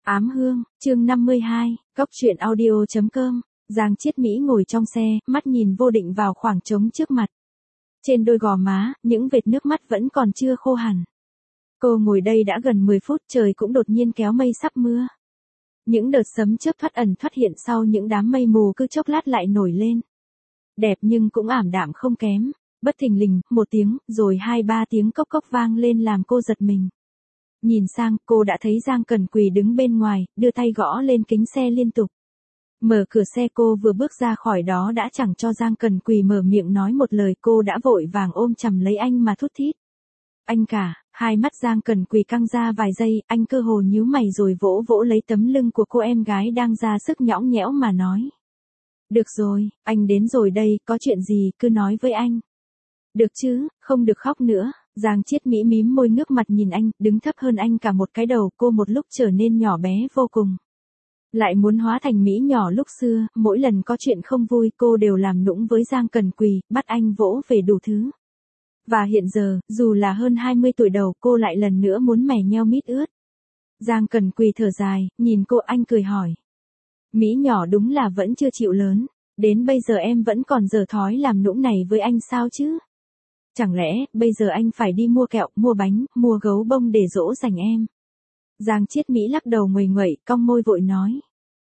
Ám hương, chương 52, cốc truyện audio.com, Giang Chiết Mỹ ngồi trong xe, mắt nhìn vô định vào khoảng trống trước mặt. Trên đôi gò má, những vệt nước mắt vẫn còn chưa khô hẳn. Cô ngồi đây đã gần 10 phút, trời cũng đột nhiên kéo mây sắp mưa. Những đợt sấm chớp thoát ẩn thoát hiện sau những đám mây mù cứ chốc lát lại nổi lên. Đẹp nhưng cũng ảm đạm không kém. Bất thình lình, một tiếng, rồi 2-3 tiếng cốc cốc vang lên làm cô giật mình. Nhìn sang, cô đã thấy Giang Cẩn Quỳ đứng bên ngoài, đưa tay gõ lên kính xe liên tục. Mở cửa xe, cô vừa bước ra khỏi đó đã chẳng cho Giang Cẩn Quỳ mở miệng nói một lời, cô đã vội vàng ôm chầm lấy anh mà thút thít. Anh cả. Hai mắt Giang Cẩn Quỳ căng ra vài giây, anh cơ hồ nhíu mày rồi vỗ vỗ lấy tấm lưng của cô em gái đang ra sức nhõng nhẽo mà nói. Được rồi, anh đến rồi đây, có chuyện gì, cứ nói với anh. Được chứ, không được khóc nữa. Giang Chiết Mỹ mím môi ngước mặt nhìn anh, đứng thấp hơn anh cả một cái đầu, cô một lúc trở nên nhỏ bé vô cùng. Lại muốn hóa thành Mỹ nhỏ lúc xưa, mỗi lần có chuyện không vui cô đều làm nũng với Giang Cẩn Quỳ, bắt anh vỗ về đủ thứ. Và hiện giờ, dù là hơn 20 tuổi đầu, cô lại lần nữa muốn mè nheo mít ướt. Giang Cẩn Quỳ thở dài, nhìn cô, anh cười hỏi. Mỹ nhỏ đúng là vẫn chưa chịu lớn, đến bây giờ em vẫn còn dở thói làm nũng này với anh sao chứ? Chẳng lẽ, bây giờ anh phải đi mua kẹo, mua bánh, mua gấu bông để dỗ dành em? Giang Chiết Mỹ lắc đầu nguầy nguậy, cong môi vội nói.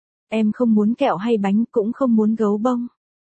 Em không muốn kẹo hay bánh, cũng không muốn gấu bông.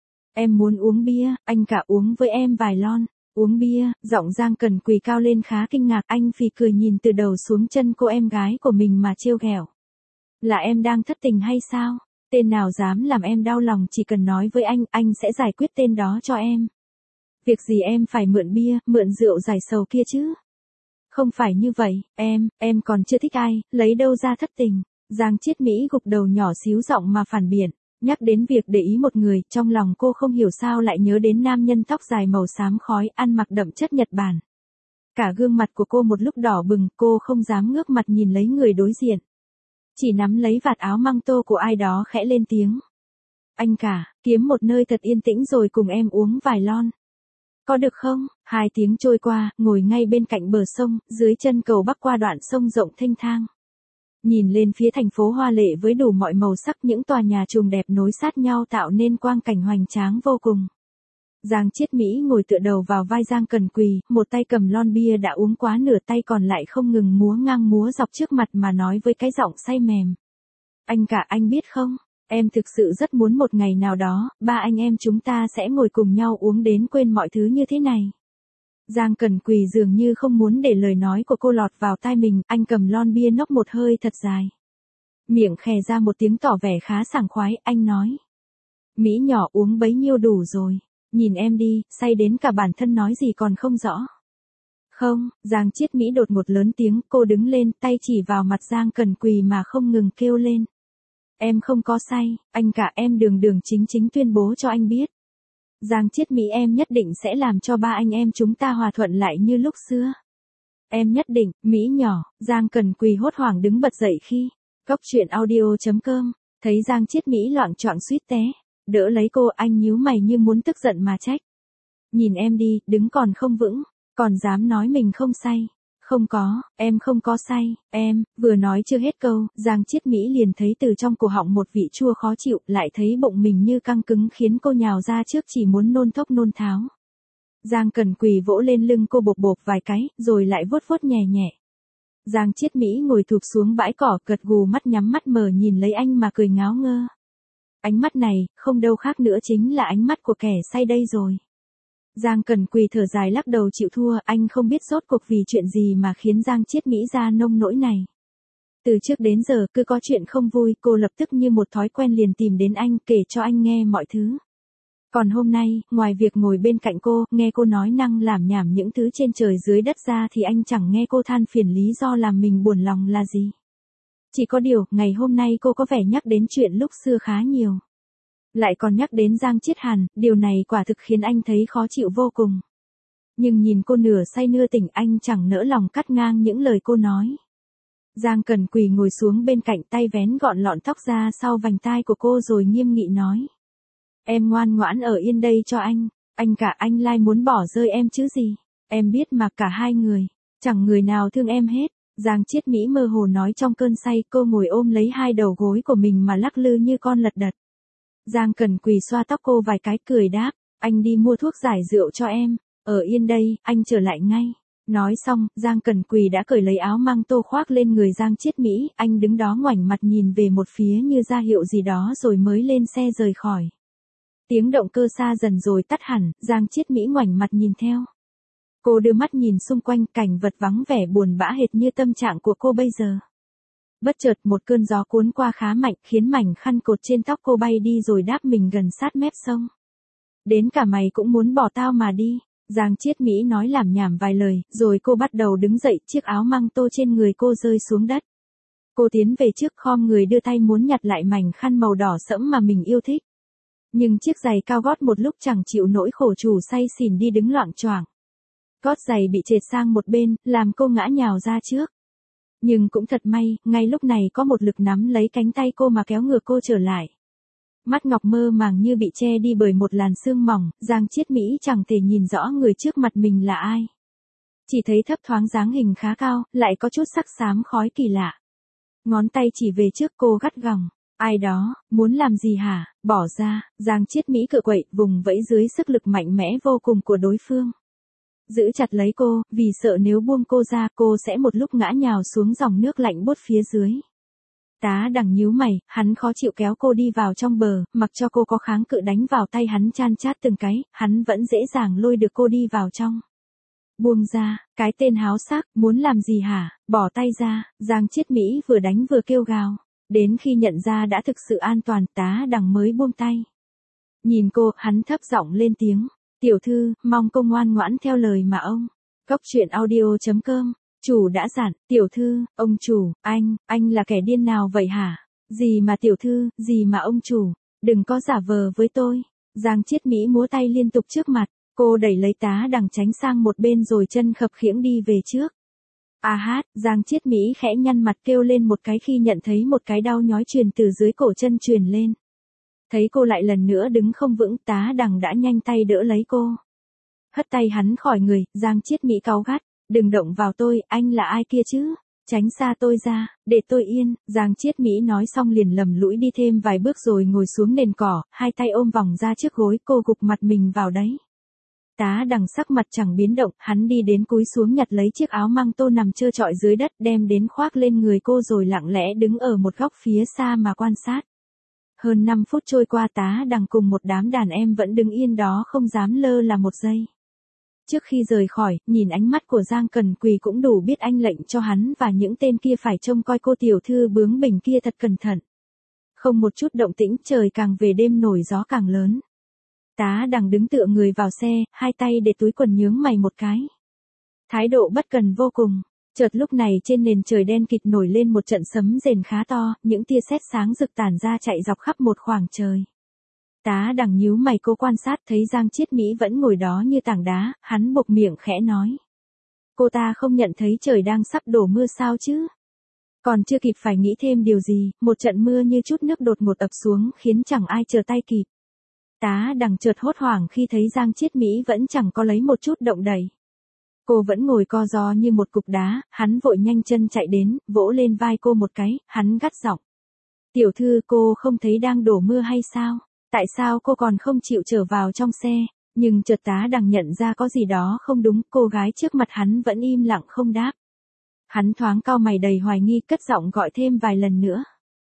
Em muốn uống bia, anh cả uống với em vài lon. Uống bia, giọng Giang Cẩn Quỳ cao lên khá kinh ngạc, anh phì cười nhìn từ đầu xuống chân cô em gái của mình mà trêu ghẹo. Là em đang thất tình hay sao? Tên nào dám làm em đau lòng, chỉ cần nói với anh sẽ giải quyết tên đó cho em. Việc gì em phải mượn bia, mượn rượu giải sầu kia chứ? Không phải như vậy, em còn chưa thích ai, lấy đâu ra thất tình. Giang Chiết Mỹ gục đầu nhỏ xíu giọng mà phản biện. Nhắc đến việc để ý một người, trong lòng cô không hiểu sao lại nhớ đến nam nhân tóc dài màu xám khói, ăn mặc đậm chất Nhật Bản. Cả gương mặt của cô một lúc đỏ bừng, cô không dám ngước mặt nhìn lấy người đối diện. Chỉ nắm lấy vạt áo măng tô của ai đó khẽ lên tiếng. Anh cả, kiếm một nơi thật yên tĩnh rồi cùng em uống vài lon. Có được không? 2 tiếng trôi qua, ngồi ngay bên cạnh bờ sông, dưới chân cầu bắc qua đoạn sông rộng thênh thang. Nhìn lên phía thành phố hoa lệ với đủ mọi màu sắc, những tòa nhà chùm đẹp nối sát nhau tạo nên quang cảnh hoành tráng vô cùng. Giang Chiết Mỹ ngồi tựa đầu vào vai Giang Cẩn Quỳ, một tay cầm lon bia đã uống quá nửa, tay còn lại không ngừng múa ngang múa dọc trước mặt mà nói với cái giọng say mềm. Anh cả, anh biết không, em thực sự rất muốn một ngày nào đó, ba anh em chúng ta sẽ ngồi cùng nhau uống đến quên mọi thứ như thế này. Giang Cẩn Quỳ dường như không muốn để lời nói của cô lọt vào tai mình, anh cầm lon bia nốc một hơi thật dài. Miệng khè ra một tiếng tỏ vẻ khá sảng khoái, anh nói. Mỹ nhỏ, uống bấy nhiêu đủ rồi, nhìn em đi, say đến cả bản thân nói gì còn không rõ. Không, Giang Chiết Mỹ đột một lớn tiếng, cô đứng lên, tay chỉ vào mặt Giang Cẩn Quỳ mà không ngừng kêu lên. Em không có say, anh cả, em đường chính tuyên bố cho anh biết. Giang Chiết Mỹ, em nhất định sẽ làm cho ba anh em chúng ta hòa thuận lại như lúc xưa. Em nhất định. Mỹ nhỏ. Giang Cẩn Quỳ hốt hoảng đứng bật dậy khi cốc truyện audio.com thấy Giang Chiết Mỹ loạng choạng suýt té, đỡ lấy cô, anh nhíu mày như muốn tức giận mà trách. Nhìn em đi, đứng còn không vững, còn dám nói mình không say. Không có, em không có say, em. Vừa nói chưa hết câu, Giang Chiết Mỹ liền thấy từ trong cổ họng một vị chua khó chịu, lại thấy bụng mình như căng cứng khiến cô nhào ra trước, chỉ muốn nôn thốc nôn tháo. Giang Cẩn Quỳ vỗ lên lưng cô bộp bộp vài cái, rồi lại vuốt vuốt nhẹ nhẹ. Giang Chiết Mỹ ngồi thụp xuống bãi cỏ, gật gù, mắt nhắm mắt mở nhìn lấy anh mà cười ngáo ngơ. Ánh mắt này, không đâu khác nữa chính là ánh mắt của kẻ say đây rồi. Giang Cẩn Quỳ thở dài lắc đầu chịu thua, anh không biết rốt cuộc vì chuyện gì mà khiến Giang Chiết Mỹ ra nông nỗi này. Từ trước đến giờ, cứ có chuyện không vui, cô lập tức như một thói quen liền tìm đến anh, kể cho anh nghe mọi thứ. Còn hôm nay, ngoài việc ngồi bên cạnh cô, nghe cô nói năng lảm nhảm những thứ trên trời dưới đất ra thì anh chẳng nghe cô than phiền lý do làm mình buồn lòng là gì. Chỉ có điều, ngày hôm nay cô có vẻ nhắc đến chuyện lúc xưa khá nhiều. Lại còn nhắc đến Giang Chiết Hàn, điều này quả thực khiến anh thấy khó chịu vô cùng. Nhưng nhìn cô nửa say nửa tỉnh, anh chẳng nỡ lòng cắt ngang những lời cô nói. Giang Cẩn Quỳ ngồi xuống bên cạnh, tay vén gọn lọn tóc ra sau vành tai của cô rồi nghiêm nghị nói. Em ngoan ngoãn ở yên đây cho anh cả, anh lai muốn bỏ rơi em chứ gì. Em biết mà, cả hai người, chẳng người nào thương em hết. Giang Chiết Mỹ mơ hồ nói trong cơn say, cô ngồi ôm lấy hai đầu gối của mình mà lắc lư như con lật đật. Giang Cần Quỳ xoa tóc cô vài cái cười đáp, anh đi mua thuốc giải rượu cho em, ở yên đây, anh trở lại ngay. Nói xong, Giang Cần Quỳ đã cởi lấy áo măng tô khoác lên người Giang Chiết Mỹ, anh đứng đó ngoảnh mặt nhìn về một phía như ra hiệu gì đó rồi mới lên xe rời khỏi. Tiếng động cơ xa dần rồi tắt hẳn, Giang Chiết Mỹ ngoảnh mặt nhìn theo. Cô đưa mắt nhìn xung quanh, cảnh vật vắng vẻ buồn bã hệt như tâm trạng của cô bây giờ. Bất chợt một cơn gió cuốn qua khá mạnh khiến mảnh khăn cột trên tóc cô bay đi rồi đáp mình gần sát mép sông. Đến cả mày cũng muốn bỏ tao mà đi. Giang Chiết Mỹ nói lảm nhảm vài lời, rồi cô bắt đầu đứng dậy, chiếc áo măng tô trên người cô rơi xuống đất. Cô tiến về trước khom người đưa tay muốn nhặt lại mảnh khăn màu đỏ sẫm mà mình yêu thích. Nhưng chiếc giày cao gót một lúc chẳng chịu nỗi khổ chủ say xỉn đi đứng loạng choạng. Gót giày bị trệt sang một bên, làm cô ngã nhào ra trước. Nhưng cũng thật may, ngay lúc này có một lực nắm lấy cánh tay cô mà kéo ngược cô trở lại. Mắt ngọc mơ màng như bị che đi bởi một làn sương mỏng, Giang Chiết Mỹ chẳng thể nhìn rõ người trước mặt mình là ai. Chỉ thấy thấp thoáng dáng hình khá cao, lại có chút sắc xám khói kỳ lạ. Ngón tay chỉ về trước cô gắt gỏng. Ai đó, muốn làm gì hả, bỏ ra. Giang Chiết Mỹ cựa quậy, vùng vẫy dưới sức lực mạnh mẽ vô cùng của đối phương. Giữ chặt lấy cô, vì sợ nếu buông cô ra cô sẽ một lúc ngã nhào xuống dòng nước lạnh buốt phía dưới. Tá Đằng nhíu mày, hắn khó chịu kéo cô đi vào trong bờ, mặc cho cô có kháng cự đánh vào tay hắn chan chát từng cái, hắn vẫn dễ dàng lôi được cô đi vào trong. Buông ra, cái tên háo sắc, muốn làm gì hả, bỏ tay ra. Giang Chiết Mỹ vừa đánh vừa kêu gào. Đến khi nhận ra đã thực sự an toàn, Tá Đằng mới buông tay. Nhìn cô, hắn thấp giọng lên tiếng. Tiểu thư, mong cô ngoan ngoãn theo lời mà ông. Cốc truyện audio.com. Chủ đã dặn, tiểu thư, ông chủ, anh là kẻ điên nào vậy hả? Gì mà tiểu thư, gì mà ông chủ, đừng có giả vờ với tôi. Giang Chiết Mỹ múa tay liên tục trước mặt, cô đẩy lấy Tá Đằng tránh sang một bên rồi chân khập khiễng đi về trước. À hát, Giang Chiết Mỹ khẽ nhăn mặt kêu lên một cái khi nhận thấy một cái đau nhói truyền từ dưới cổ chân truyền lên. Thấy cô lại lần nữa đứng không vững, Tá Đằng đã nhanh tay đỡ lấy cô. Hất tay hắn khỏi người, Giang Chiết Mỹ cáu gắt, đừng động vào tôi, anh là ai kia chứ? Tránh xa tôi ra, để tôi yên. Giang Chiết Mỹ nói xong liền lầm lũi đi thêm vài bước rồi ngồi xuống nền cỏ, hai tay ôm vòng ra trước gối, cô gục mặt mình vào đấy. Tá Đằng sắc mặt chẳng biến động, hắn đi đến cúi xuống nhặt lấy chiếc áo măng tô nằm trơ trọi dưới đất đem đến khoác lên người cô rồi lặng lẽ đứng ở một góc phía xa mà quan sát. Hơn 5 phút trôi qua, Tá Đằng cùng một đám đàn em vẫn đứng yên đó không dám lơ là một giây. Trước khi rời khỏi, nhìn ánh mắt của Giang Cần Quỳ cũng đủ biết anh lệnh cho hắn và những tên kia phải trông coi cô tiểu thư bướng bỉnh kia thật cẩn thận. Không một chút động tĩnh, trời càng về đêm nổi gió càng lớn. Tá Đằng đứng tựa người vào xe, hai tay để túi quần nhướng mày một cái. Thái độ bất cần vô cùng. Chợt lúc này trên nền trời đen kịt nổi lên một trận sấm rền khá to, những tia sét sáng rực tản ra chạy dọc khắp một khoảng trời. Tá Đằng nhíu mày, cô quan sát thấy Giang Chiết Mỹ vẫn ngồi đó như tảng đá, hắn buộc miệng khẽ nói. Cô ta không nhận thấy trời đang sắp đổ mưa sao chứ? Còn chưa kịp phải nghĩ thêm điều gì, một trận mưa như chút nước đột ngột ập xuống khiến chẳng ai chờ tay kịp. Tá Đằng chợt hốt hoảng khi thấy Giang Chiết Mỹ vẫn chẳng có lấy một chút động đậy. Cô vẫn ngồi co ro như một cục đá, hắn vội nhanh chân chạy đến, vỗ lên vai cô một cái, hắn gắt giọng. Tiểu thư, cô không thấy đang đổ mưa hay sao? Tại sao cô còn không chịu trở vào trong xe? Nhưng chợt Tá Đằng nhận ra có gì đó không đúng, cô gái trước mặt hắn vẫn im lặng không đáp. Hắn thoáng cau mày đầy hoài nghi, cất giọng gọi thêm vài lần nữa.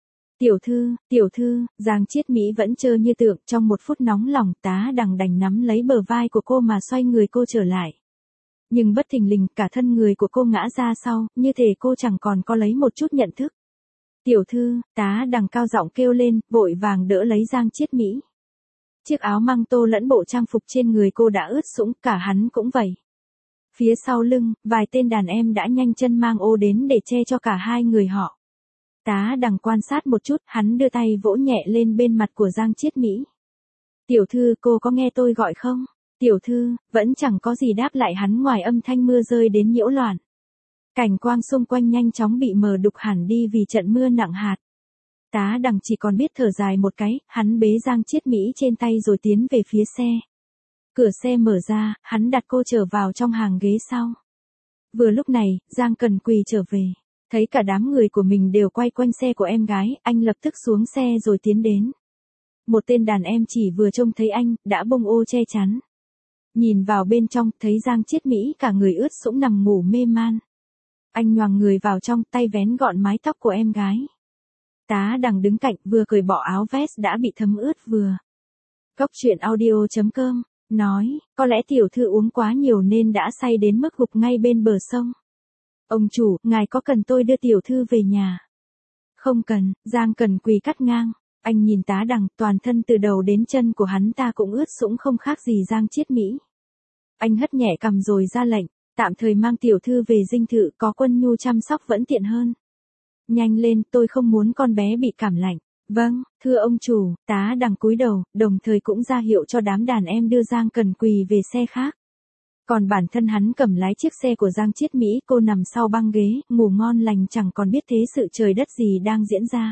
Tiểu thư, Giang Chiết Mỹ vẫn trơ như tượng, trong một phút nóng lòng, Tá Đằng đành nắm lấy bờ vai của cô mà xoay người cô trở lại. Nhưng bất thình lình, cả thân người của cô ngã ra sau, như thể cô chẳng còn có lấy một chút nhận thức. Tiểu thư, Tá Đằng cao giọng kêu lên, vội vàng đỡ lấy Giang Chiết Mỹ. Chiếc áo măng tô lẫn bộ trang phục trên người cô đã ướt sũng, cả hắn cũng vậy. Phía sau lưng, vài tên đàn em đã nhanh chân mang ô đến để che cho cả hai người họ. Tá Đằng quan sát một chút, hắn đưa tay vỗ nhẹ lên bên mặt của Giang Chiết Mỹ. Tiểu thư, cô có nghe tôi gọi không? Tiểu thư, vẫn chẳng có gì đáp lại hắn ngoài âm thanh mưa rơi đến nhiễu loạn. Cảnh quang xung quanh nhanh chóng bị mờ đục hẳn đi vì trận mưa nặng hạt. Tá Đằng chỉ còn biết thở dài một cái, hắn bế Giang Chiết Mỹ trên tay rồi tiến về phía xe. Cửa xe mở ra, hắn đặt cô trở vào trong hàng ghế sau. Vừa lúc này, Giang Cần Quỳ trở về. Thấy cả đám người của mình đều quay quanh xe của em gái, anh lập tức xuống xe rồi tiến đến. Một tên đàn em chỉ vừa trông thấy anh, đã bông ô che chắn. Nhìn vào bên trong, thấy Giang Chiết Mỹ cả người ướt sũng nằm ngủ mê man. Anh nhoàng người vào trong, tay vén gọn mái tóc của em gái. Tá Đằng đứng cạnh, vừa cởi bỏ áo vest đã bị thấm ướt vừa. Cốc truyện audio.com nói, có lẽ tiểu thư uống quá nhiều nên đã say đến mức gục ngay bên bờ sông. Ông chủ, ngài có cần tôi đưa tiểu thư về nhà? Không cần, Giang Cần Quỳ cắt ngang. Anh nhìn Tá Đằng, toàn thân từ đầu đến chân của hắn ta cũng ướt sũng không khác gì Giang Chiết Mỹ. Anh hất nhẹ cằm rồi ra lệnh, tạm thời mang tiểu thư về dinh thự, có Quân Nhu chăm sóc vẫn tiện hơn. Nhanh lên, tôi không muốn con bé bị cảm lạnh. Vâng, thưa ông chủ. Tá Đằng cúi đầu, đồng thời cũng ra hiệu cho đám đàn em đưa Giang Cần Quỳ về xe khác. Còn bản thân hắn cầm lái chiếc xe của Giang Chiết Mỹ, cô nằm sau băng ghế, ngủ ngon lành chẳng còn biết thế sự trời đất gì đang diễn ra.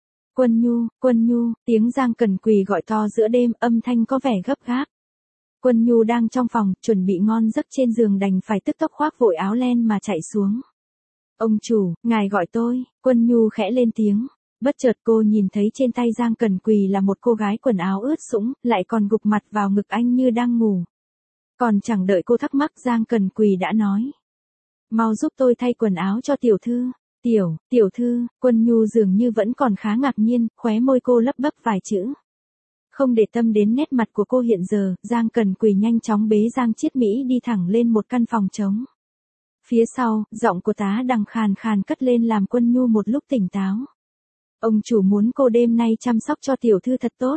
Quân Nhu, tiếng Giang Cần Quỳ gọi to giữa đêm, âm thanh có vẻ gấp gáp. Quân Nhu đang trong phòng, chuẩn bị ngon giấc trên giường đành phải tức tốc khoác vội áo len mà chạy xuống. Ông chủ, ngài gọi tôi. Quân Nhu khẽ lên tiếng. Bất chợt cô nhìn thấy trên tay Giang Cần Quỳ là một cô gái quần áo ướt sũng, lại còn gục mặt vào ngực anh như đang ngủ. Còn chẳng đợi cô thắc mắc, Giang Cần Quỳ đã nói. Mau giúp tôi thay quần áo cho tiểu thư. Tiểu thư. Quân Nhu dường như vẫn còn khá ngạc nhiên, khóe môi cô lấp bấp vài chữ. Không để tâm đến nét mặt của cô hiện giờ, Giang Cần Quỳ nhanh chóng bế Giang Chiết Mỹ đi thẳng lên một căn phòng trống. Phía sau, giọng của Tá Đằng khàn khàn cất lên làm Quân Nhu một lúc tỉnh táo. Ông chủ muốn cô đêm nay chăm sóc cho tiểu thư thật tốt.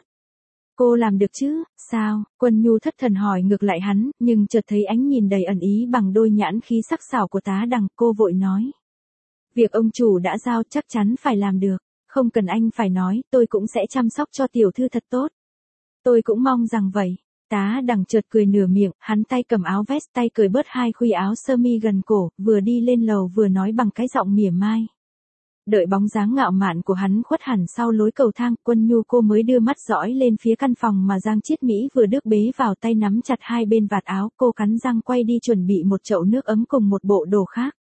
Cô làm được chứ, sao? Quân Nhu thất thần hỏi ngược lại hắn, nhưng chợt thấy ánh nhìn đầy ẩn ý bằng đôi nhãn khí sắc sảo của Tá Đằng, cô vội nói. Việc ông chủ đã giao chắc chắn phải làm được, không cần anh phải nói, tôi cũng sẽ chăm sóc cho tiểu thư thật tốt. Tôi cũng mong rằng vậy. Tá Đằng chợt cười nửa miệng, hắn tay cầm áo vest, tay cởi bớt hai khuy áo sơ mi gần cổ, vừa đi lên lầu vừa nói bằng cái giọng mỉa mai. Đợi bóng dáng ngạo mạn của hắn khuất hẳn sau lối cầu thang, Quân Nhu cô mới đưa mắt dõi lên phía căn phòng mà Giang Chiết Mỹ vừa được bế vào, tay nắm chặt hai bên vạt áo, cô cắn răng quay đi chuẩn bị một chậu nước ấm cùng một bộ đồ khác.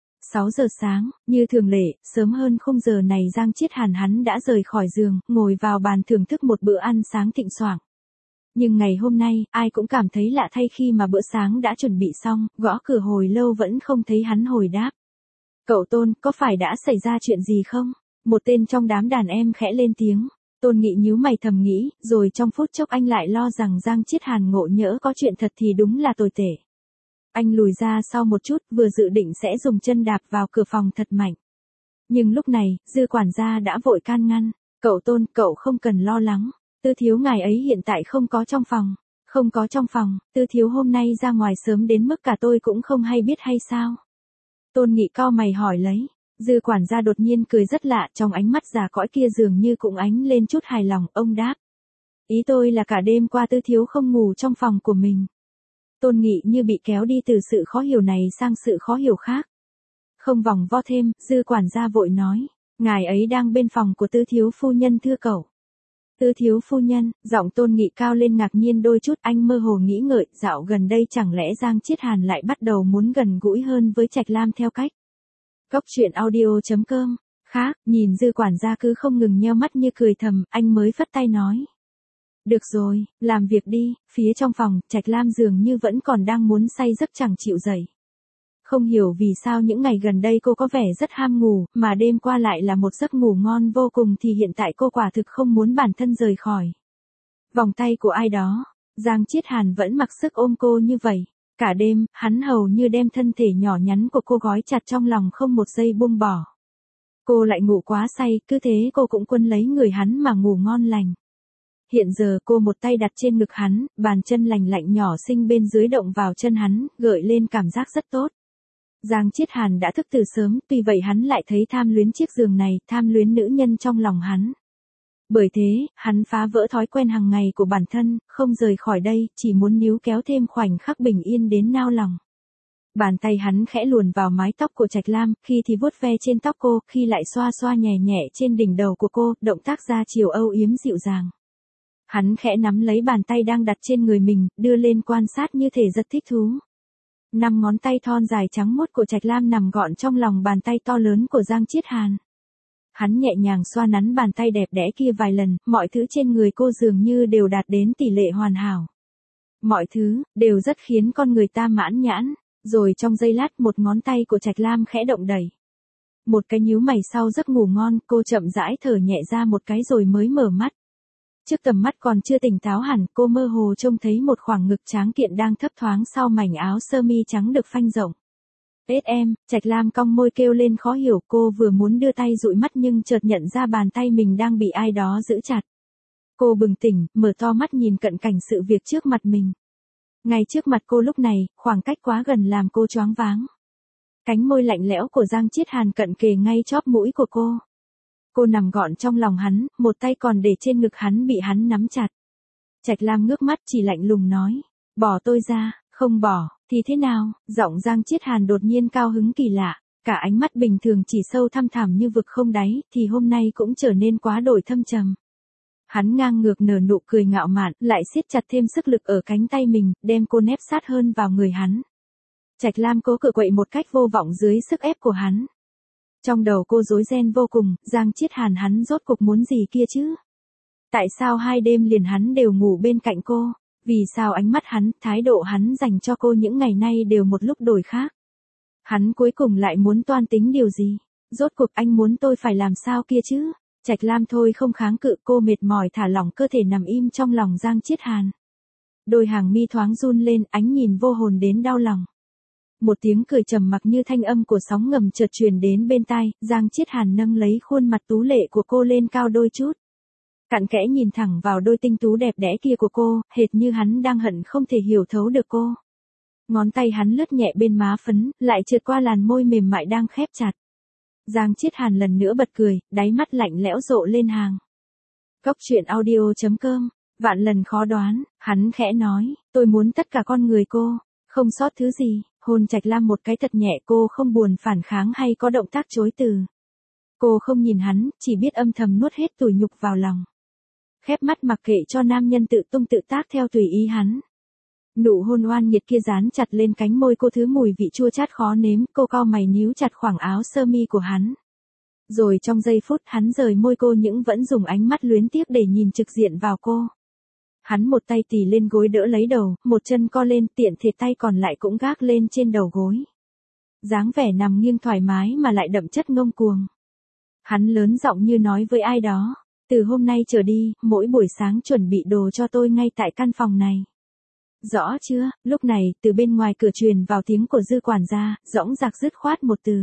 6 giờ sáng, như thường lệ, sớm hơn khung giờ này Giang Chiết Hàn hắn đã rời khỏi giường, ngồi vào bàn thưởng thức một bữa ăn sáng thịnh soảng. Nhưng ngày hôm nay, ai cũng cảm thấy lạ thay khi mà bữa sáng đã chuẩn bị xong, gõ cửa hồi lâu vẫn không thấy hắn hồi đáp. Cậu Tôn, có phải đã xảy ra chuyện gì không? Một tên trong đám đàn em khẽ lên tiếng. Tôn Nghị nhíu mày thầm nghĩ, rồi trong phút chốc anh lại lo rằng Giang Chiết Hàn ngộ nhỡ có chuyện thật thì đúng là tồi tệ. Anh lùi ra sau một chút, vừa dự định sẽ dùng chân đạp vào cửa phòng thật mạnh. Nhưng lúc này, Dư quản gia đã vội can ngăn. Cậu Tôn, cậu không cần lo lắng. Tư thiếu ngài ấy hiện tại không có trong phòng. Không có trong phòng, Tư thiếu hôm nay ra ngoài sớm đến mức cả tôi cũng không hay biết hay sao? Tôn Nghị cau mày hỏi lấy. Dư quản gia đột nhiên cười rất lạ, trong ánh mắt già cõi kia dường như cũng ánh lên chút hài lòng, ông đáp. Ý tôi là cả đêm qua Tư thiếu không ngủ trong phòng của mình. Tôn Nghị như bị kéo đi từ sự khó hiểu này sang sự khó hiểu khác. Không vòng vo thêm, Dư quản gia vội nói. Ngài ấy đang bên phòng của Tư thiếu phu nhân thưa cậu. Tư thiếu phu nhân, giọng Tôn Nghị cao lên ngạc nhiên đôi chút, anh mơ hồ nghĩ ngợi, dạo gần đây chẳng lẽ Giang Chiết Hàn lại bắt đầu muốn gần gũi hơn với Trạch Lam theo cách. Cốc truyện audio.com, khác, nhìn Dư quản gia cứ không ngừng nheo mắt như cười thầm, anh mới phất tay nói. Được rồi, làm việc đi. Phía trong phòng, Trạch Lam dường như vẫn còn đang muốn say giấc chẳng chịu dậy. Không hiểu vì sao những ngày gần đây cô có vẻ rất ham ngủ, mà đêm qua lại là một giấc ngủ ngon vô cùng thì hiện tại cô quả thực không muốn bản thân rời khỏi vòng tay của ai đó. Giang Chiết Hàn vẫn mặc sức ôm cô như vậy. Cả đêm, hắn hầu như đem thân thể nhỏ nhắn của cô gói chặt trong lòng không một giây buông bỏ. Cô lại ngủ quá say, cứ thế cô cũng quấn lấy người hắn mà ngủ ngon lành. Hiện giờ cô một tay đặt trên ngực hắn, bàn chân lành lạnh nhỏ xinh bên dưới động vào chân hắn, gợi lên cảm giác rất tốt. Giang Chiết Hàn đã thức từ sớm, tuy vậy hắn lại thấy tham luyến chiếc giường này, tham luyến nữ nhân trong lòng hắn. Bởi thế, hắn phá vỡ thói quen hàng ngày của bản thân, không rời khỏi đây, chỉ muốn níu kéo thêm khoảnh khắc bình yên đến nao lòng. Bàn tay hắn khẽ luồn vào mái tóc của Trạch Lam, khi thì vuốt ve trên tóc cô, khi lại xoa xoa nhẹ nhẹ trên đỉnh đầu của cô, động tác ra chiều âu yếm dịu dàng. Hắn khẽ nắm lấy bàn tay đang đặt trên người mình, đưa lên quan sát như thể rất thích thú. Năm ngón tay thon dài trắng muốt của Trạch Lam nằm gọn trong lòng bàn tay to lớn của Giang Chiết Hàn. Hắn nhẹ nhàng xoa nắn bàn tay đẹp đẽ kia vài lần, mọi thứ trên người cô dường như đều đạt đến tỷ lệ hoàn hảo. Mọi thứ, đều rất khiến con người ta mãn nhãn, rồi trong giây lát một ngón tay của Trạch Lam khẽ động đẩy. Một cái nhíu mày sau giấc ngủ ngon, cô chậm rãi thở nhẹ ra một cái rồi mới mở mắt. Trước tầm mắt còn chưa tỉnh táo hẳn, cô mơ hồ trông thấy một khoảng ngực tráng kiện đang thấp thoáng sau mảnh áo sơ mi trắng được phanh rộng. Em, Trạch Lam cong môi kêu lên khó hiểu, cô vừa muốn đưa tay dụi mắt nhưng chợt nhận ra bàn tay mình đang bị ai đó giữ chặt. Cô bừng tỉnh, mở to mắt nhìn cận cảnh sự việc trước mặt mình. Ngay trước mặt cô lúc này, khoảng cách quá gần làm cô choáng váng. Cánh môi lạnh lẽo của Giang Chiết Hàn cận kề ngay chóp mũi của cô. Cô nằm gọn trong lòng hắn, một tay còn để trên ngực hắn bị hắn nắm chặt. Trạch Lam ngước mắt chỉ lạnh lùng nói, bỏ tôi ra, không bỏ, thì thế nào? Giọng Giang Chiết Hàn đột nhiên cao hứng kỳ lạ, cả ánh mắt bình thường chỉ sâu thăm thẳm như vực không đáy, thì hôm nay cũng trở nên quá đổi thâm trầm. Hắn ngang ngược nở nụ cười ngạo mạn, lại siết chặt thêm sức lực ở cánh tay mình, đem cô nép sát hơn vào người hắn. Trạch Lam cố cự quậy một cách vô vọng dưới sức ép của hắn. Trong đầu cô rối ren vô cùng, Giang Chiết Hàn hắn rốt cuộc muốn gì kia chứ? Tại sao 2 đêm liền hắn đều ngủ bên cạnh cô? Vì sao ánh mắt hắn, thái độ hắn dành cho cô những ngày nay đều một lúc đổi khác? Hắn cuối cùng lại muốn toan tính điều gì? Rốt cuộc anh muốn tôi phải làm sao kia chứ? Trạch Lam thôi không kháng cự, cô mệt mỏi thả lỏng cơ thể nằm im trong lòng Giang Chiết Hàn. Đôi hàng mi thoáng run lên, ánh nhìn vô hồn đến đau lòng. Một tiếng cười trầm mặc như thanh âm của sóng ngầm chợt truyền đến bên tai, Giang Chiết Hàn nâng lấy khuôn mặt tú lệ của cô lên cao đôi chút. Cặn kẽ nhìn thẳng vào đôi tinh tú đẹp đẽ kia của cô, hệt như hắn đang hận không thể hiểu thấu được cô. Ngón tay hắn lướt nhẹ bên má phấn, lại trượt qua làn môi mềm mại đang khép chặt. Giang Chiết Hàn lần nữa bật cười, đáy mắt lạnh lẽo rộ lên hàng. Cốc truyện audio.com, vạn lần khó đoán, hắn khẽ nói, tôi muốn tất cả con người cô, không sót thứ gì, hôn Trạch Lam một cái thật nhẹ, cô không buồn phản kháng hay có động tác chối từ. Cô không nhìn hắn, chỉ biết âm thầm nuốt hết tủi nhục vào lòng. Khép mắt mặc kệ cho nam nhân tự tung tự tác theo tùy ý hắn. Nụ hôn oan nghiệt kia dán chặt lên cánh môi cô, thứ mùi vị chua chát khó nếm, cô cau mày níu chặt khoảng áo sơ mi của hắn. Rồi trong giây phút hắn rời môi cô nhưng vẫn dùng ánh mắt luyến tiếc để nhìn trực diện vào cô. Hắn một tay tì lên gối đỡ lấy đầu, một chân co lên, tiện thể tay còn lại cũng gác lên trên đầu gối. Dáng vẻ nằm nghiêng thoải mái mà lại đậm chất ngông cuồng. Hắn lớn giọng như nói với ai đó, từ hôm nay trở đi, mỗi buổi sáng chuẩn bị đồ cho tôi ngay tại căn phòng này. Rõ chưa? Lúc này, từ bên ngoài cửa truyền vào tiếng của Dư quản gia, dõng dạc dứt khoát một từ.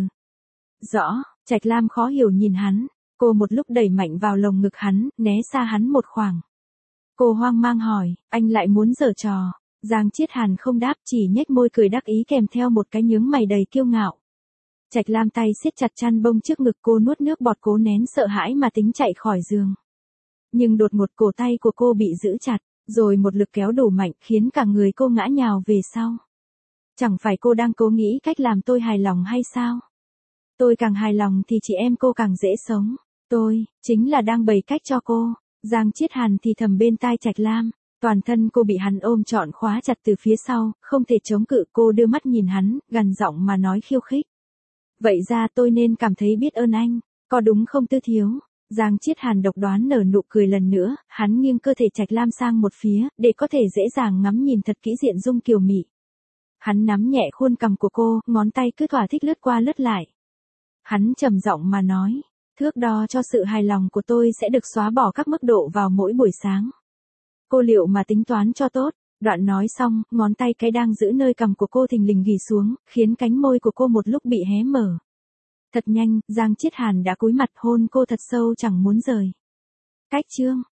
Rõ. Trạch Lam khó hiểu nhìn hắn, cô một lúc đẩy mạnh vào lồng ngực hắn, né xa hắn một khoảng. Cô hoang mang hỏi, anh lại muốn giở trò? Giang Chiết Hàn không đáp, chỉ nhếch môi cười đắc ý kèm theo một cái nhướng mày đầy kiêu ngạo. Trạch Lam tay siết chặt chăn bông trước ngực, cô nuốt nước bọt cố nén sợ hãi mà tính chạy khỏi giường. Nhưng đột ngột cổ tay của cô bị giữ chặt, rồi một lực kéo đủ mạnh khiến cả người cô ngã nhào về sau. Chẳng phải cô đang cố nghĩ cách làm tôi hài lòng hay sao? Tôi càng hài lòng thì chị em cô càng dễ sống. Tôi, chính là đang bày cách cho cô. Giang Chiết Hàn thì thầm bên tai Trạch Lam. Toàn thân cô bị hắn ôm trọn khóa chặt từ phía sau, không thể chống cự. Cô đưa mắt nhìn hắn, gằn giọng mà nói khiêu khích. Vậy ra tôi nên cảm thấy biết ơn anh, có đúng không Tư Thiếu? Giang Chiết Hàn độc đoán nở nụ cười lần nữa, hắn nghiêng cơ thể Trạch Lam sang một phía, để có thể dễ dàng ngắm nhìn thật kỹ diện dung kiều mị. Hắn nắm nhẹ khuôn cằm của cô, ngón tay cứ thỏa thích lướt qua lướt lại. Hắn trầm giọng mà nói, thước đo cho sự hài lòng của tôi sẽ được xóa bỏ các mức độ vào mỗi buổi sáng. Cô liệu mà tính toán cho tốt. Đoạn nói xong, ngón tay cái đang giữ nơi cằm của cô thình lình ghì xuống, khiến cánh môi của cô một lúc bị hé mở. Thật nhanh, Giang Chiết Hàn đã cúi mặt hôn cô thật sâu chẳng muốn rời. Cách chương